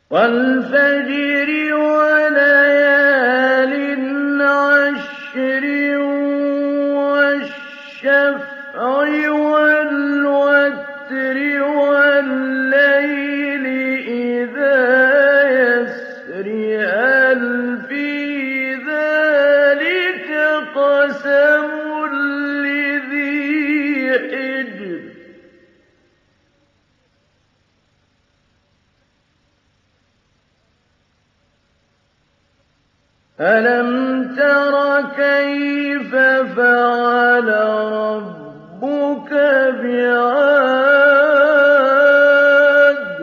وَالْفَجْرِ وَلَيَالٍ عَشْرٍ وَالشَّفْعِ وَالْوَتْرِ وَاللَّيْلِ إِذَا يَسْرِ هَلْ فِي ذَٰلِكَ قَسَمٌ لِّذِي حِجْرٍ أَلَمْ تَرَ كَيْفَ فَعَلَ رَبُّكَ بِعَادٍ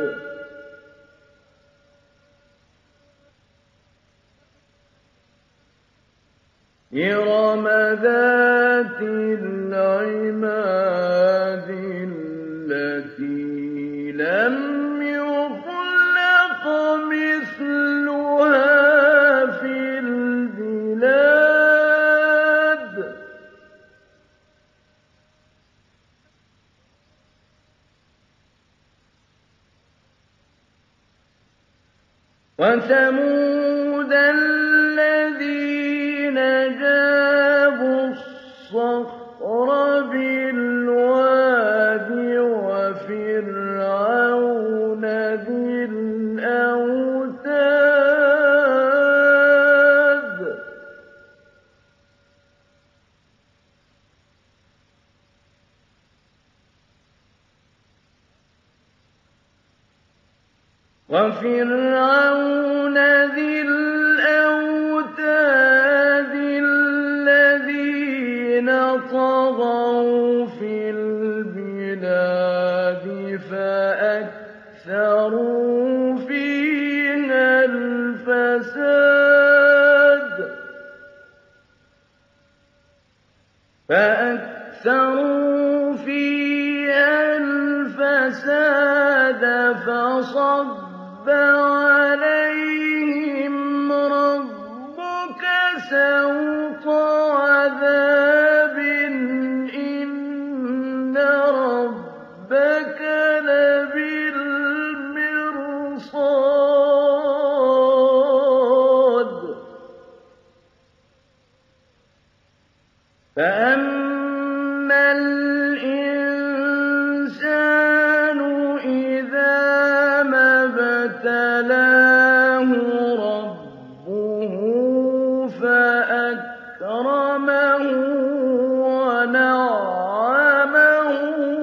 إِرَمَ ذَاتِ الْعِمَادِ الَّتِي لَمْ يُخْلَقْ مِثْلُهَا فِي الْبِلَادِ وَثَمُودَ الَّذِينَ جَابُوا الصَّخْرَ بِالْوَادِ وَفِرْعَوْنَ ذِي الْأَوْتَادِ الَّذِينَ طَغَوْا فِي الْبِلَادِ فَأَكْثَرُوا فِيهَا الْفَسَادَ فَصَبَّ عَلَيْهِمْ رَبُّكَ سَوْطَ عَذَابٍ إِنَّ رَبَّكَ لَبِالْمِرْصَادِ فَأَمَّا الْإِنسَانُ إِذَا مَا ابْتَلَاهُ رَبُّهُ فَأَكْرَمَهُ وَنَعَّمَهُ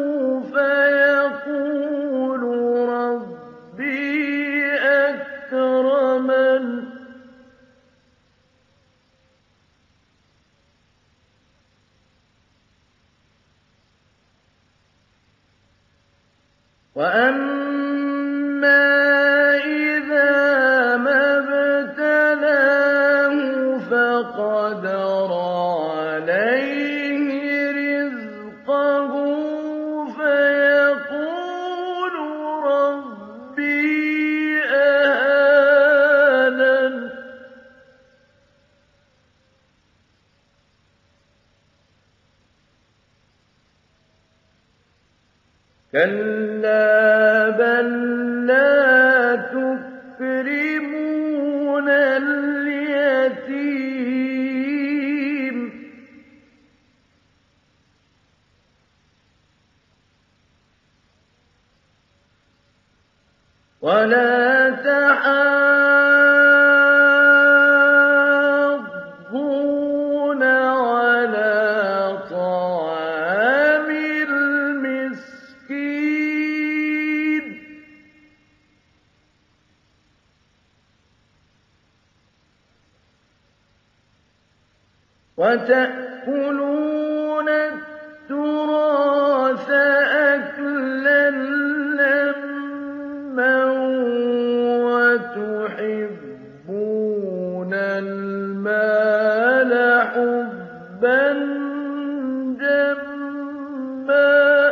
فَيَقُولُ رَبِّي أَكْرَمَنِ وَأَمَّا إِذَا مَا ابْتَلَاهُ فَقَدَرَ عَلَيْهِ رِزْقَهُ فَيَقُولُ رَبِّي أَهَانَنِ كَلَّا بَل لَّا تُكْرِمُونَ الْيَتِيمَ وَلَا تَحَاضُّونَ عَلَىٰ طَعَامِ الْمِسْكِينِ وَتَأْكُلُونَ التُّرَاثَ أَكْلًا لَّمًّا وَتُحِبُّونَ الْمَالَ حُبًّا جَمًّا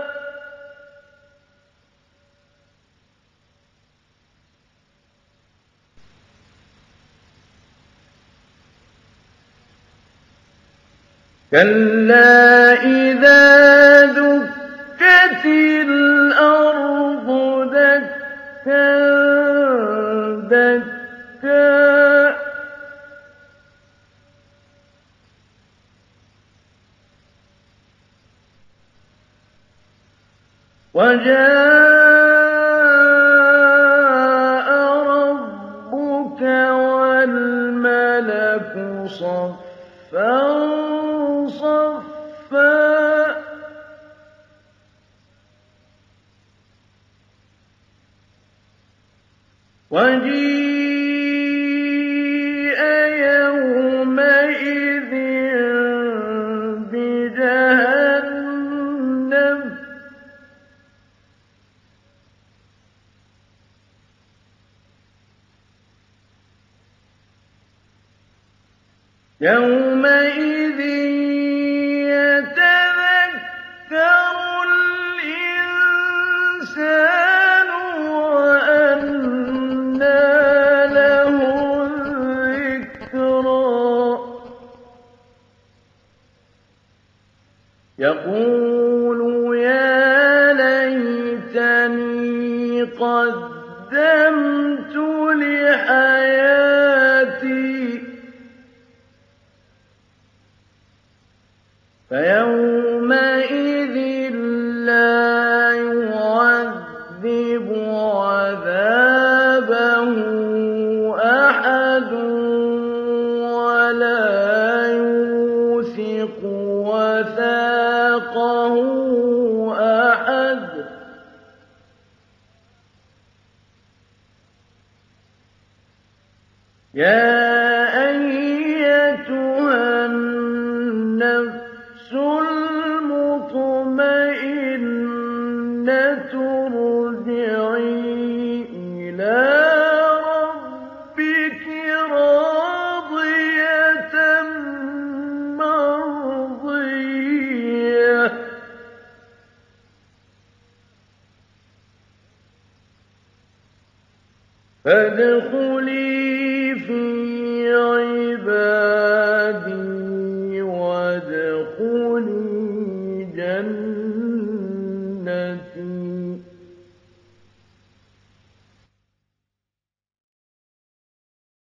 كَلَّا إِذَا دُكَّتِ الْأَرْضُ دَكًّا دَكًّا وَجَاءَ رَبُّكَ وَالْمَلَكُ صَفًّا صَفًّا وَجِيءَ يَوْمَئِذٍ بِجَهَنَّمَ يَوْمَئِذٍ يَتَذَكَّرُ الْإِنسَانُ وَأَنَّىٰ لَهُ الذِّكْرَىٰ يَقُولُ يَا لَيْتَنِي قَدَّمْتُ لِحَيَاتِي فَيَوْمَئِذٍ لَّا يُعَذِّبُ عَذَابَهُ أَحَدٌ وَلَا يُوثِقُ وَثَاقَهُ أَحَدٌ يَا أَيَّتُهَا النَّفْسُ الْمُطْمَئِنَّةُ ارْجِعِي إِلَىٰ رَبِّكِ رَاضِيَةً مَّرْضِيَّةً فَادْخُلِي فِي عِبَادِي